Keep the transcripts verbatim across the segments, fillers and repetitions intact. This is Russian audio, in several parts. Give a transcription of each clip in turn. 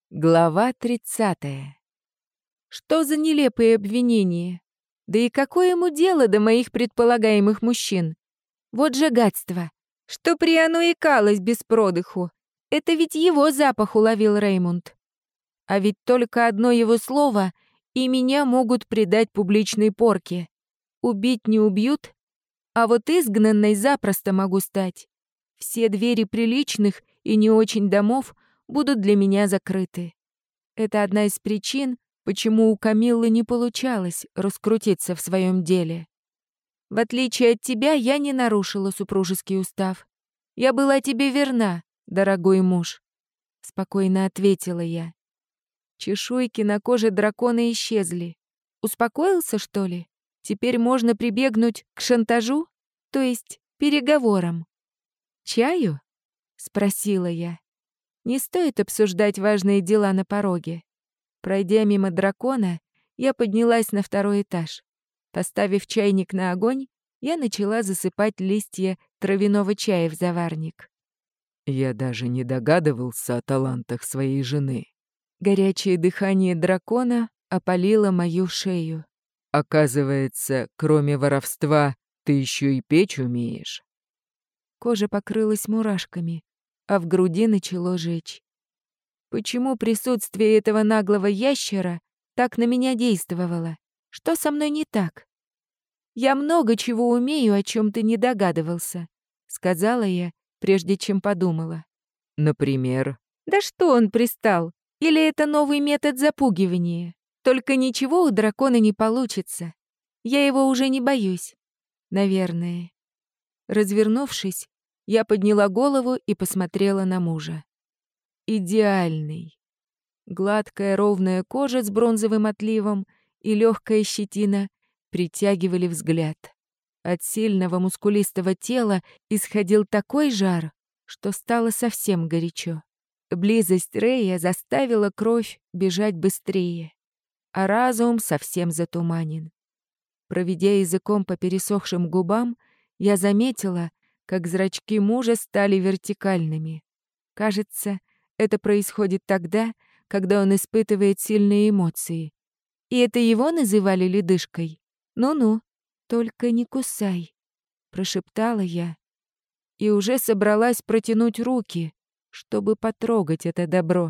Глава тридцатая. Что за нелепые обвинения? Да и какое ему дело до моих предполагаемых мужчин? Вот же гадство! Что при оно икалось без продыху? Это ведь его запах уловил Реймунд. А ведь только одно его слово, и меня могут предать публичной порке. Убить не убьют, а вот изгнанной запросто могу стать. Все двери приличных и не очень домов будут для меня закрыты. Это одна из причин, почему у Камиллы не получалось раскрутиться в своем деле. В отличие от тебя, я не нарушила супружеский устав. Я была тебе верна, дорогой муж, — спокойно ответила я. Чешуйки на коже дракона исчезли. Успокоился, что ли? Теперь можно прибегнуть к шантажу, то есть переговорам. «Чаю?» — спросила я. Не стоит обсуждать важные дела на пороге. Пройдя мимо дракона, я поднялась на второй этаж. Поставив чайник на огонь, я начала засыпать листья травяного чая в заварник. Я даже не догадывался о талантах своей жены. Горячее дыхание дракона опалило мою шею. Оказывается, кроме воровства, ты еще и печь умеешь. Кожа покрылась мурашками, а в груди начало жечь. Почему присутствие этого наглого ящера так на меня действовало? Что со мной не так? «Я много чего умею, о чем ты не догадывался», — сказала я, прежде чем подумала. Например? Да что он пристал? Или это новый метод запугивания? Только ничего у дракона не получится. Я его уже не боюсь. Наверное. Развернувшись, я подняла голову и посмотрела на мужа. Идеальный. Гладкая ровная кожа с бронзовым отливом и легкая щетина притягивали взгляд. От сильного мускулистого тела исходил такой жар, что стало совсем горячо. Близость Рэя заставила кровь бежать быстрее, а разум совсем затуманен. Проведя языком по пересохшим губам, я заметила, как зрачки мужа стали вертикальными. Кажется, это происходит тогда, когда он испытывает сильные эмоции. И это его называли ледышкой? Ну-ну, только не кусай, прошептала я. И уже собралась протянуть руки, чтобы потрогать это добро.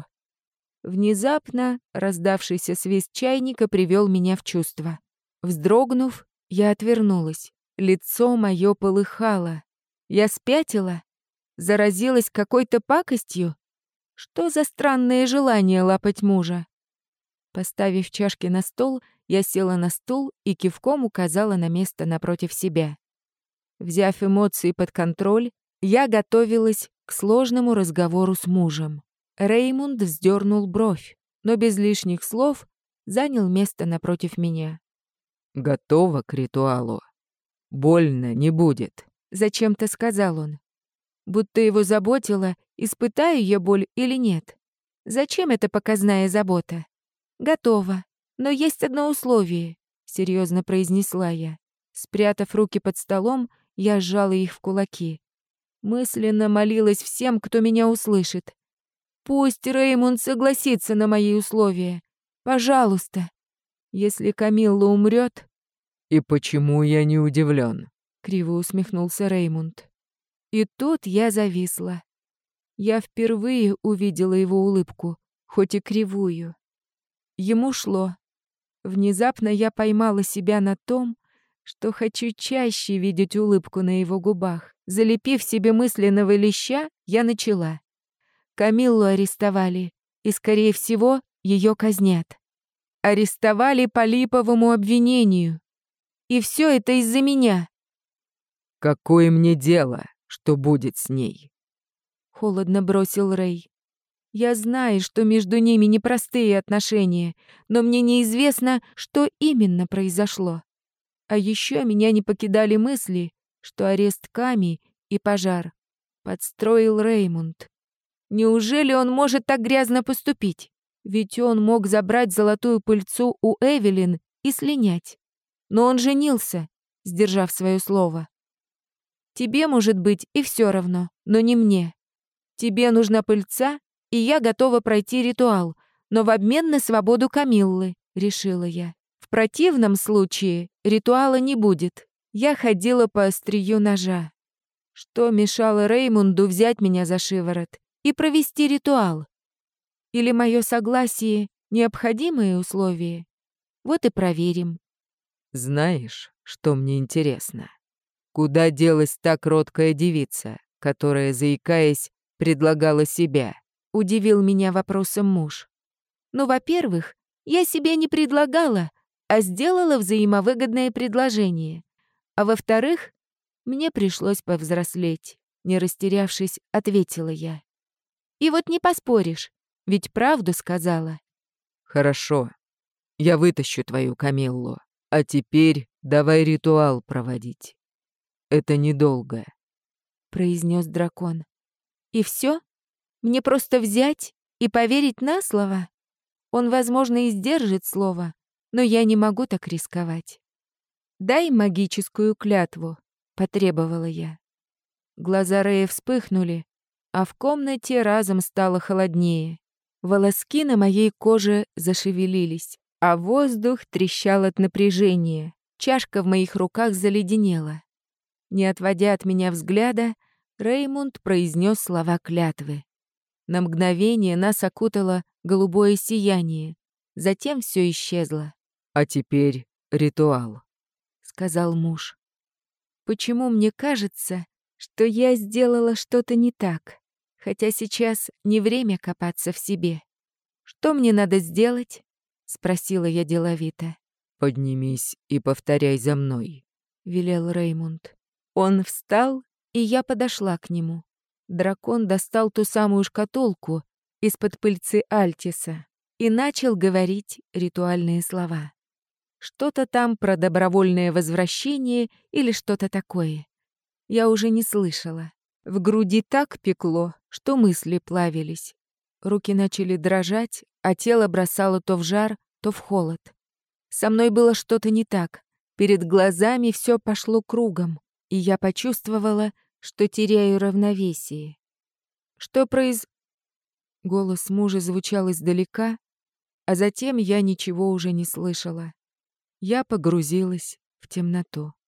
Внезапно раздавшийся свист чайника привел меня в чувство. Вздрогнув, я отвернулась. Лицо мое полыхало. Я спятила? Заразилась какой-то пакостью? Что за странное желание лапать мужа? Поставив чашки на стол, я села на стул и кивком указала на место напротив себя. Взяв эмоции под контроль, я готовилась к сложному разговору с мужем. Реймунд вздернул бровь, но без лишних слов занял место напротив меня. Готова к ритуалу. Больно не будет. Зачем-то сказал он. Будто его заботило, испытаю я боль или нет. Зачем эта показная забота? Готова, но есть одно условие, серьезно произнесла я. Спрятав руки под столом, я сжала их в кулаки. Мысленно молилась всем, кто меня услышит. Пусть Реймунд согласится на мои условия. Пожалуйста. Если Камилла умрет... И почему я не удивлен? Криво усмехнулся Реймунд. И тут я зависла. Я впервые увидела его улыбку, хоть и кривую. Ему шло. Внезапно я поймала себя на том, что хочу чаще видеть улыбку на его губах. Залепив себе мысленного леща, я начала. Камиллу арестовали, и, скорее всего, ее казнят. Арестовали по липовому обвинению. И все это из-за меня. Какое мне дело, что будет с ней? Холодно бросил Рэй. Я знаю, что между ними непростые отношения, но мне неизвестно, что именно произошло. А еще меня не покидали мысли, что арест Ками и пожар подстроил Реймунд. Неужели он может так грязно поступить? Ведь он мог забрать золотую пыльцу у Эвелин и слинять. Но он женился, сдержав свое слово. Тебе, может быть, и все равно, но не мне. Тебе нужна пыльца, и я готова пройти ритуал, но в обмен на свободу Камиллы, решила я. В противном случае ритуала не будет. Я ходила по острию ножа. Что мешало Реймунду взять меня за шиворот и провести ритуал? Или мое согласие — необходимые условия? Вот и проверим. Знаешь, что мне интересно? Куда делась та кроткая девица, которая, заикаясь, предлагала себя? Удивил меня вопросом муж. Ну, во-первых, я себя не предлагала, а сделала взаимовыгодное предложение. А во-вторых, мне пришлось повзрослеть. Не растерявшись, ответила я. И вот не поспоришь, ведь правду сказала. Хорошо, я вытащу твою Камиллу. А теперь давай ритуал проводить. Это недолго, произнес дракон. И все? Мне просто взять и поверить на слово? Он, возможно, и сдержит слово, но я не могу так рисковать. «Дай магическую клятву», — потребовала я. Глаза Рэя вспыхнули, а в комнате разом стало холоднее. Волоски на моей коже зашевелились, а воздух трещал от напряжения. Чашка в моих руках заледенела. Не отводя от меня взгляда, Реймунд произнес слова клятвы. На мгновение нас окутало голубое сияние. Затем все исчезло. а теперь ритуал. — сказал муж. «Почему мне кажется, что я сделала что-то не так, хотя сейчас не время копаться в себе? Что мне надо сделать?» — спросила я деловито. Поднимись и повторяй за мной. — велел Реймунд. Он встал, и я подошла к нему. Дракон достал ту самую шкатулку из-под пыльцы Альтиса и начал говорить ритуальные слова. Что-то там про добровольное возвращение или что-то такое. Я уже не слышала. В груди так пекло, что мысли плавились. Руки начали дрожать, а тело бросало то в жар, то в холод. Со мной было что-то не так. Перед глазами все пошло кругом, и я почувствовала, что теряю равновесие. Что произ... Голос мужа звучал издалека, а затем я ничего уже не слышала. Я погрузилась в темноту.